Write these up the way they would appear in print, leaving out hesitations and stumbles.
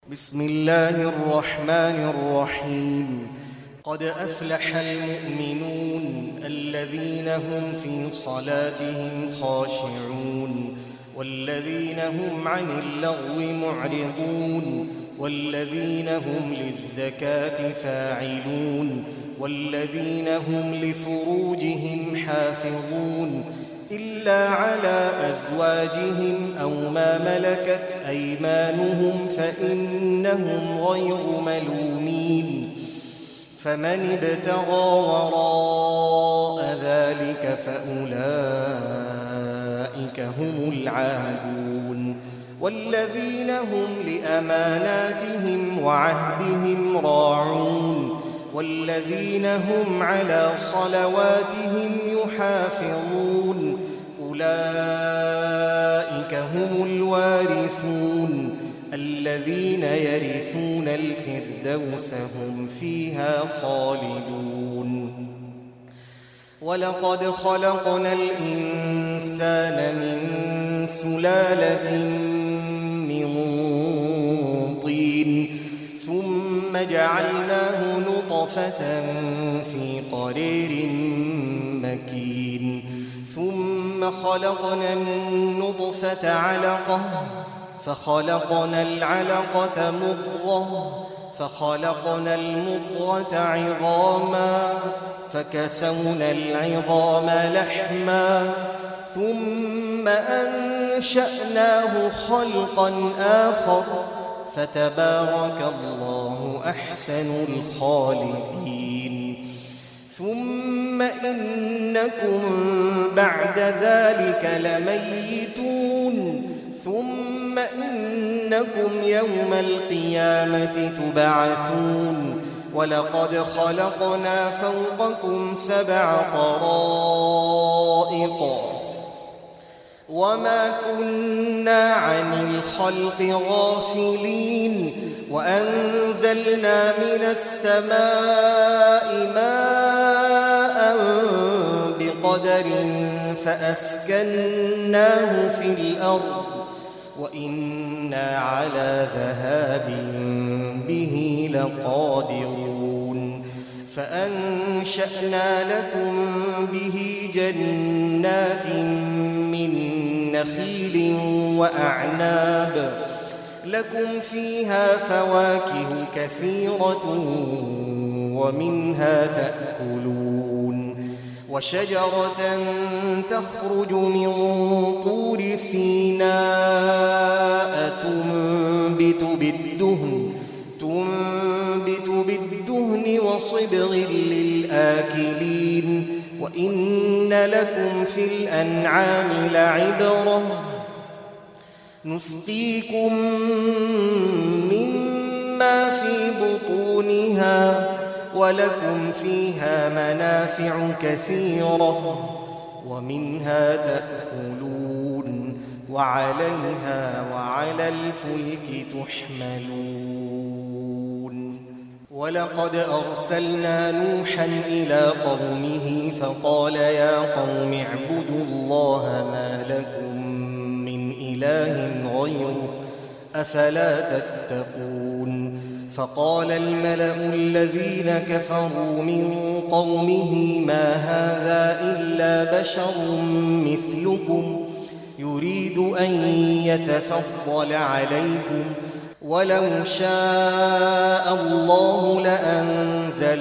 بسم الله الرحمن الرحيم. قد أفلح المؤمنون الذين هم في صلاتهم خاشعون والذين هم عن اللغو معرضون والذين هم للزكاة فاعلون والذين هم لفروجهم حافظون إلا على أزواجهم أو ما ملكت أيمانهم فإنهم غير ملومين. فمن ابتغى وراء ذلك فأولئك هم العادون. والذين هم لأماناتهم وعهدهم راعون والذين هم على صلواتهم يحافظون أولئك هم الوارثون الذين يرثون الفردوس هم فيها خالدون. ولقد خلقنا الإنسان من سلالة من طين ثم جعلناه نطفة في قرير مكين ثم خلقنا النطفة علقة فخلقنا العلقة مضغة فخلقنا المضغة عظاما فكسونا العظام لحما ثم أنشأناه خلقا آخر فتبارك الله أحسن الخالقين. ثم إنكم بعد ذلك لميتون ثم إنكم يوم القيامة تبعثون. ولقد خلقنا فوقكم 7 طرائق وما كنا عن الخلق غافلين وأنزلنا من السماء ماء بقدر فأسكناه في الأرض وإنا على ذهاب به لقادرون. فأنشأنا لكم به جنات من نخيل وأعناب لكم فيها فواكه كثيرة ومنها تأكلون وشجرة تخرج من طور سيناء تنبت بالدهن وصبغ للآكلين وإن لكم في الأنعام لعبرة نسقيكم مما في بطونها ولكم فيها منافع كثيرة ومنها تأكلون وعليها وعلى الفلك تحملون. ولقد أرسلنا نوحا إلى قومه فقال يا قوم اعبدوا الله ما لكم من إله غيره أفلا تتقون. فقال الملأ الذين كفروا من قومه ما هذا إلا بشر مثلكم يريد أن يتفضل عليكم ولو شاء الله لأنزل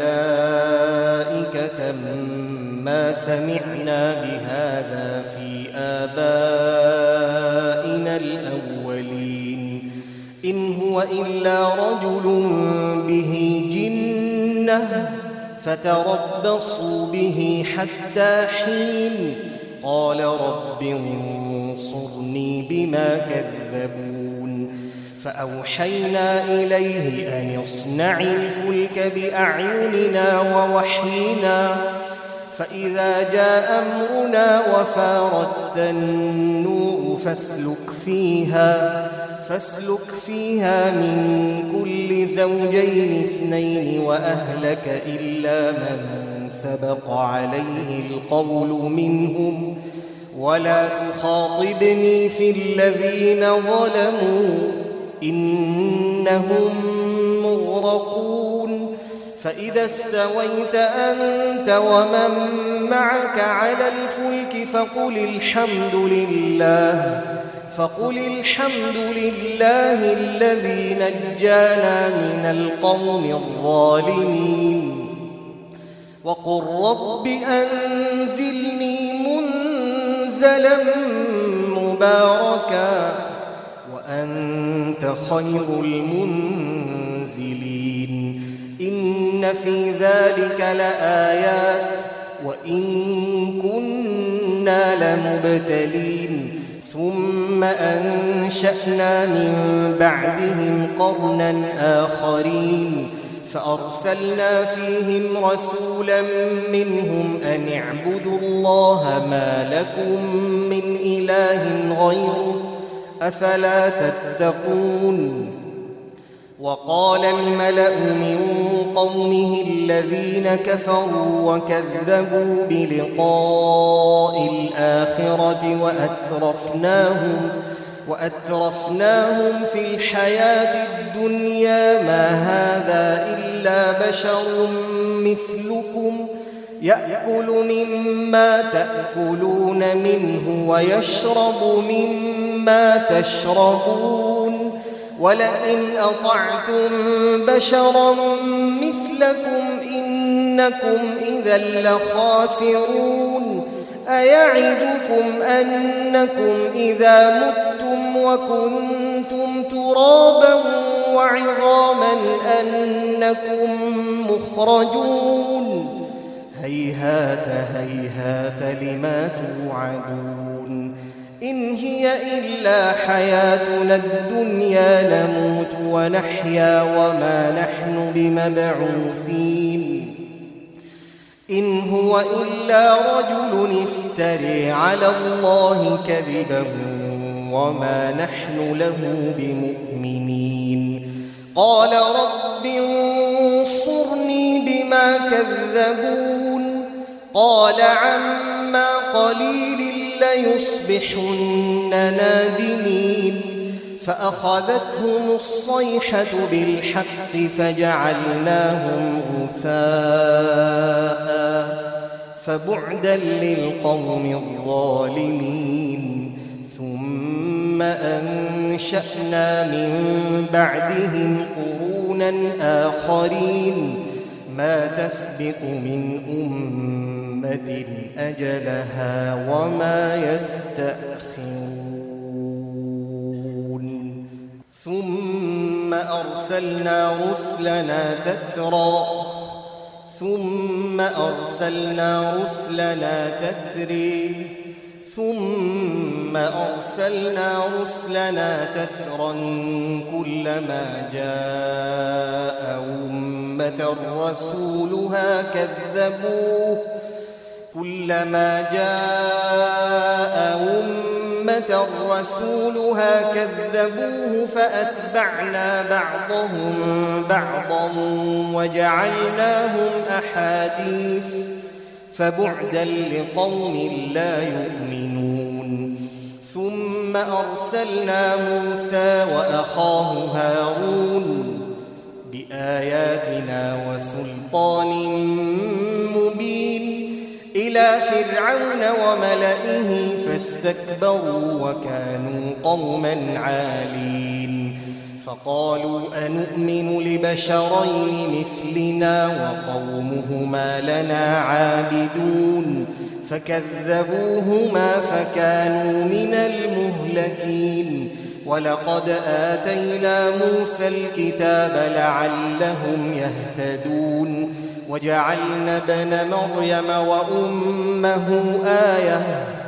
ملائكة ما سمعنا بهذا في آبائنا الأولين إن هو إلا رجل به جنة فتربصوا به حتى حين قال رب انصرني بما كذبون. فأوحينا إليه أن اصنع الفلك بأعيننا ووحينا فإذا جاء أمرنا وفارت النور فاسلك فيها من كل زوجين 2 وأهلك إلا من سبق عليه القول منهم ولا تخاطبني في الذين ظلموا إنهم مغرقون فإذا استويت أنت ومن معك على الفلك فقل الحمد لله الذي نجانا من القوم الظالمين وقل رب أنزلني منزلا مباركا وأنت خير المنزلين إن في ذلك لآيات وإن كنا لمبتلين ثم أنشأنا من بعدهم قرنا آخرين فأرسلنا فيهم رسولا منهم أن اعبدوا الله ما لكم من إله غيره أفلا تتقون وقال الملأ من قومه الذين كفروا وكذبوا بلقاء الآخرة وأترفناهم في الحياة الدنيا ما هذا إلا بشر مثلكم يأكل مما تأكلون منه ويشرب مما تشربون ولئن أطعتم بشرا مثلكم إنكم إذا لخاسرون أيعدكم أنكم إذا متم وكنتم ترابا وعظاما أنكم مخرجون هيهات هيهات لما توعدون إن هي إلا حياتنا الدنيا نموت ونحيا وما نحن بمبعوثين إن هو إلا رجل افتري على الله كذبا وما نحن له بمؤمنين قال رب انصرني بما كذبون قال عما قليل ليصبحن نادمين فأخذتهم الصيحة بالحق فجعلناهم غثاء فبعدا للقوم الظالمين ثم أنشأنا من بعدهم قرونا آخرين ما تسبق من أمة أجلها وما يستأخرون ثم أرسلنا رسلنا تترا كلما جاء أمة رسولها كذبوه فأتبعنا بعضهم بعضا وجعلناهم أحاديث فبعدا لقوم لا يؤمنون ثم أرسلنا موسى وأخاه هارون بآياتنا وسلطان مبين إلى فرعون وملئه فاستكبروا وكانوا قوما عالين فقالوا أنؤمن لبشرين مثلنا وقومهما لنا عابدون فكذبوهما فكانوا من المهلكين ولقد آتينا موسى الكتاب لعلهم يهتدون وجعلنا ابن مريم وأمه آية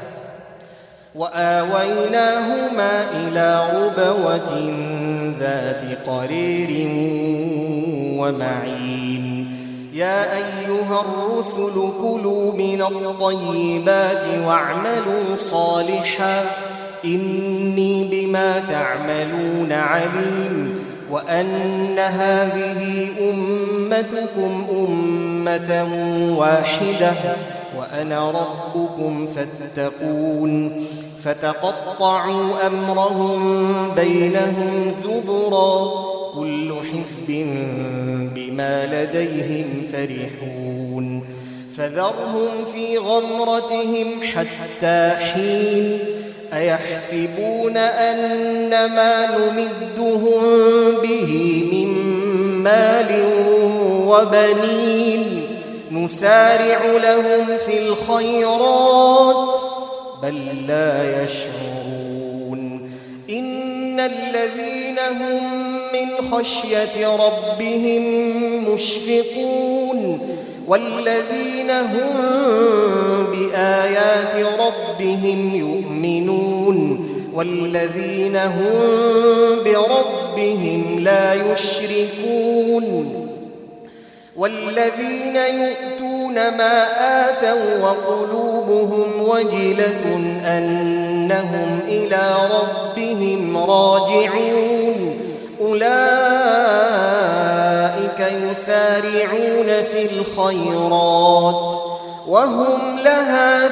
وآويناهما إلى ربوة ذات قرير ومعين يا أيها الرسل كلوا من الطيبات واعملوا صالحا إني بما تعملون عليم وأن هذه أمتكم أمة واحدة وأنا ربكم فاتقون فتقطعوا أمرهم بينهم زبرا كل حزب بما لديهم فرحون فذرهم في غمرتهم حتى حين أيحسبون أن ما نمدهم به من مال وبنين نسارع لهم في الخيرات بل لا يشعرون إن الذين هم من خشية ربهم مشفقون والذين هم بآيات ربهم يؤمنون والذين هم بربهم لا يشركون والذين يؤتون ما آتوا وقلوبهم وجلة أنهم إلى ربهم راجعون أولئك يسارعون في الخيرات وهم لها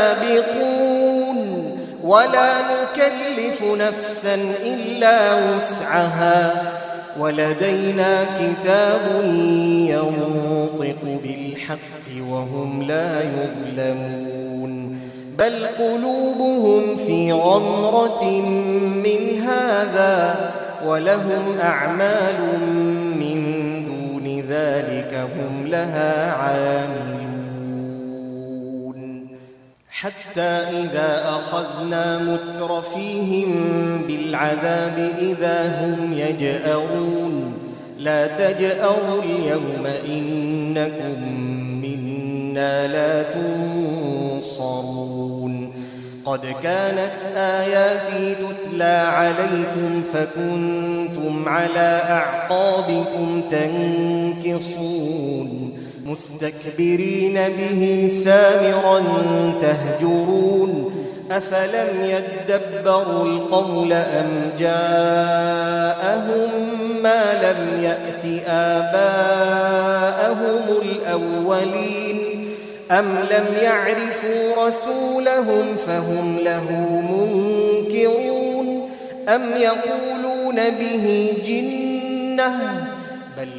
سابقون ولا نكلف نفسا إلا وسعها ولدينا كتاب ينطق بالحق وهم لا يظلمون بل قلوبهم في غمرة من هذا ولهم أعمال من دون ذلك هم لها عاملون حتى إذا أخذنا مترفيهم بالعذاب إذا هم يجأرون لا تجأروا اليوم إنكم منا لا تنصرون قد كانت آياتي تتلى عليكم فكنتم على أعقابكم تنكصون مستكبرين به سامرا تهجرون أفلم يدبروا القول أم جاءهم ما لم يأت آباءهم الأولين أم لم يعرفوا رسولهم فهم له منكرون أم يقولون به جنة بل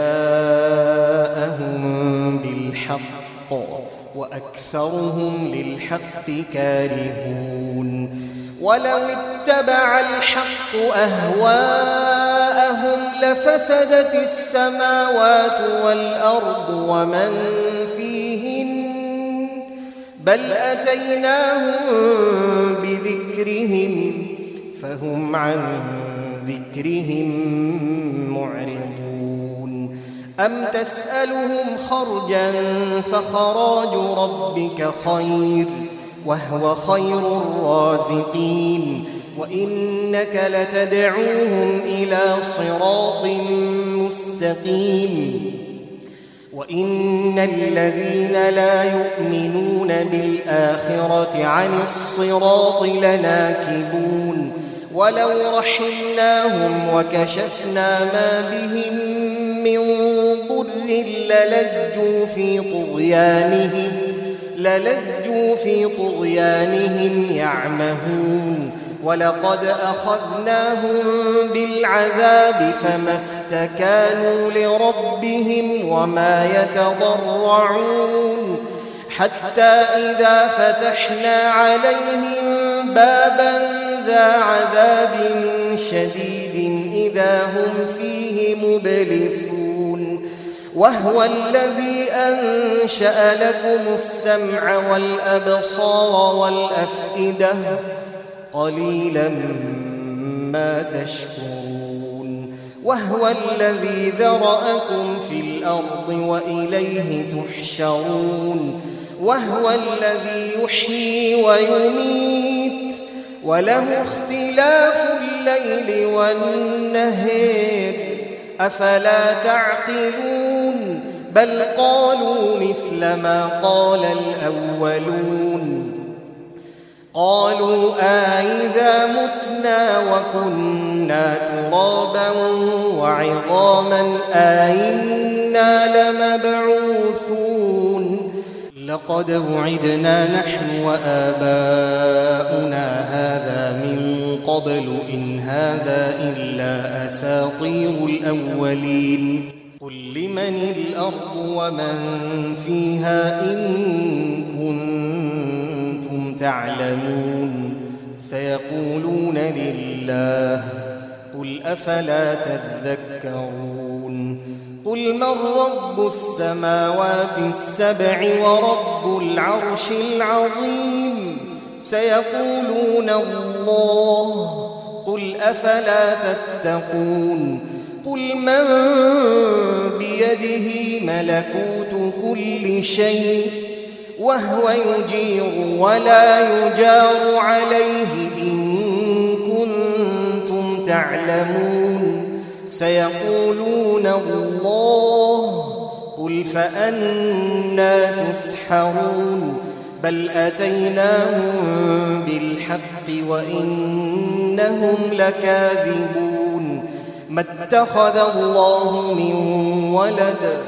جاءهم بالحق وأكثرهم للحق كارهون ولو اتبع الحق أهواءهم لفسدت السماوات والأرض ومن فيهن بل أتيناهم بذكرهم فهم عن ذكرهم معرضون أم تسألهم خرجا فخراج ربك خير وهو خير الرازقين وإنك لتدعوهم إلى صراط مستقيم وإن الذين لا يؤمنون بالآخرة عن الصراط لناكبون ولو رحمناهم وكشفنا ما بهم من ضر للجوا في طغيانهم يعمهون ولقد أخذناهم بالعذاب فما استكانوا لربهم وما يتضرعون حتى إذا فتحنا عليهم بابا ذا عذاب شديد إذا هم فيه مبلسون وهو الذي أنشأ لكم السمع والأبصار والأفئدة قليلا ما تشكرون وهو الذي ذرأكم في الأرض وإليه تحشرون وهو الذي يحيي ويميت وله اختلاف الليل والنهار أفلا تعقلون بل قالوا مثل ما قال الأولون قالوا أإذا متنا وكنا ترابا وعظاما أإنا لمبعوثون لقد وعدنا نحن وآباؤنا هذا من قبل إن هذا إلا أساطير الأولين قل لمن الأرض ومن فيها إن كنتم تعلمون سيقولون لله قل أفلا تذكرون قل من رب السماوات السبع ورب العرش العظيم سيقولون الله قل أفلا تتقون قل من بيده ملكوت كل شيء وهو يجير ولا يجار عليه إن كنتم تعلمون سيقولون الله قل فأنى تسحرون بل أتيناهم بالحق وإنهم لكاذبون ما اتخذ الله من ولد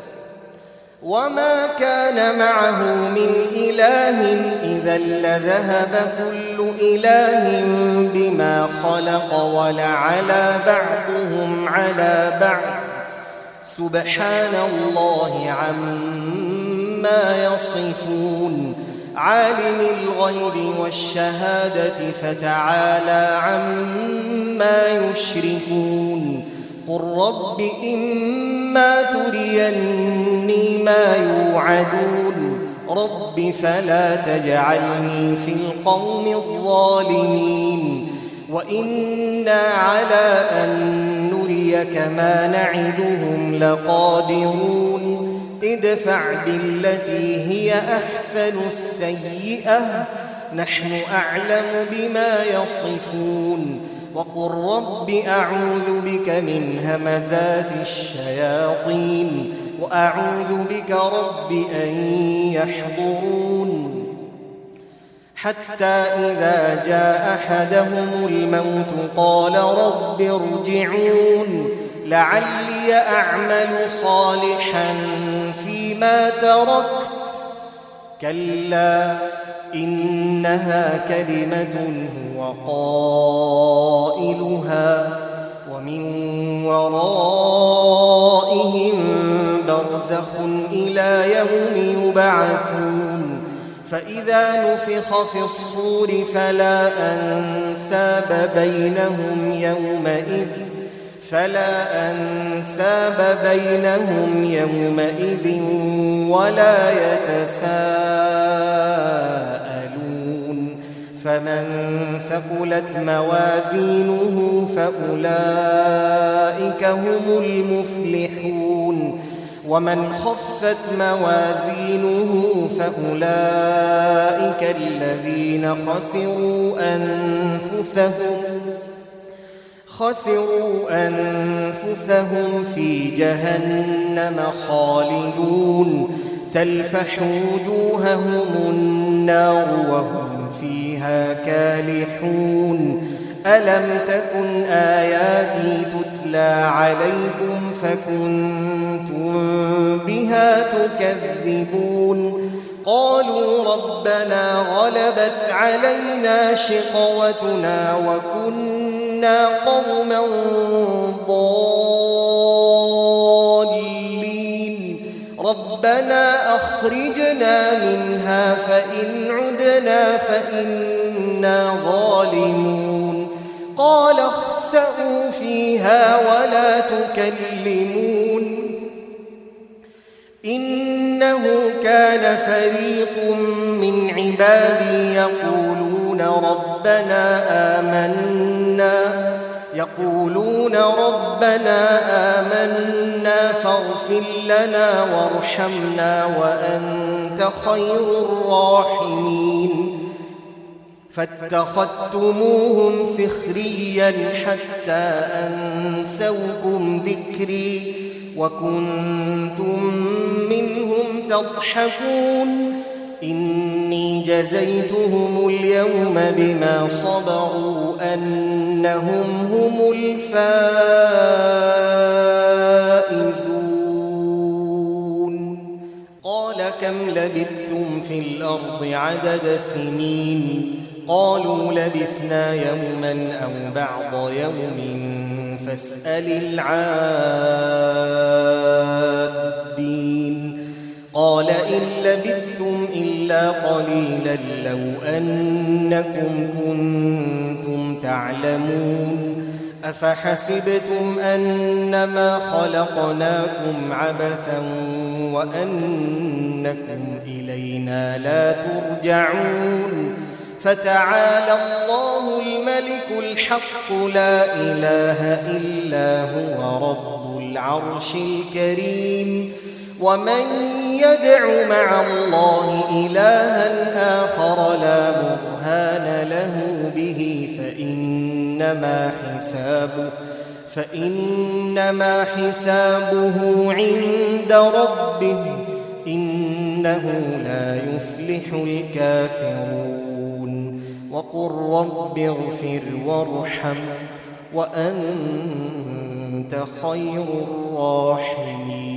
وما كان معه من إله إذا لذهب كل إله بما خلق ولعلى بعضهم على بعض سبحان الله عما يصفون عالم الغيب والشهادة فتعالى عما يشركون قل رب إما تريني ما يوعدون رب فلا تجعلني في القوم الظالمين وإنا على أن نريك ما نعدهم لقادرون ادفع بالتي هي أحسن السيئة نحن أعلم بما يصفون وقل رب أعوذ بك من همزات الشياطين وأعوذ بك رب أن يحضرون حتى إذا جاء أحدهم الموت قال رب ارجعون لعلي أعمل صالحا فيما تركت كلا إنها كلمة هو قائلها ومن ورائهم برزخ إلى يوم يبعثون فإذا نفخ في الصور فلا أنساب بينهم يومئذ ولا يتساءلون فمن ثقلت موازينه فأولئك هم المفلحون ومن خفت موازينه فأولئك الذين خسروا أنفسهم في جهنم خالدون تلفح وجوههم النار وهم فيها كالحون ألم تكن آياتي تتلى عليكم فكنتم بها تكذبون قالوا ربنا غلبت علينا شقوتنا وكنا قوما ضالين ربنا أخرجنا منها فإن عدنا فإنا ظالمون قال اخسئوا فيها ولا تكلمون إنه كان فريق من عبادي يقولون ربنا آمنا فاغفر لنا وارحمنا وأنت خير الراحمين فاتخذتموهم سخريا حتى أنسوكم ذكري وكنتم منهم تضحكون إني جزيتهم اليوم بما صبروا أنهم هم الفائزون قال كم كم لبثتم في الأرض عدد سنين قالوا لبثنا يوما أو بعض يوم فاسأل العادين قال إن لبثتم إلا قليلا لو أنكم كنتم تعلمون أفحسبتم أنما خلقناكم عبثا وأنكم إلينا لا ترجعون فتعالى الله الملك الحق لا إله إلا هو رب العرش الكريم ومن يدع مع الله إلها آخر لا برهان له به فإنما حسابه عند ربه إنه لا يفلح الكافرون وقل رب اغفر وارحم وأنت خير الراحمين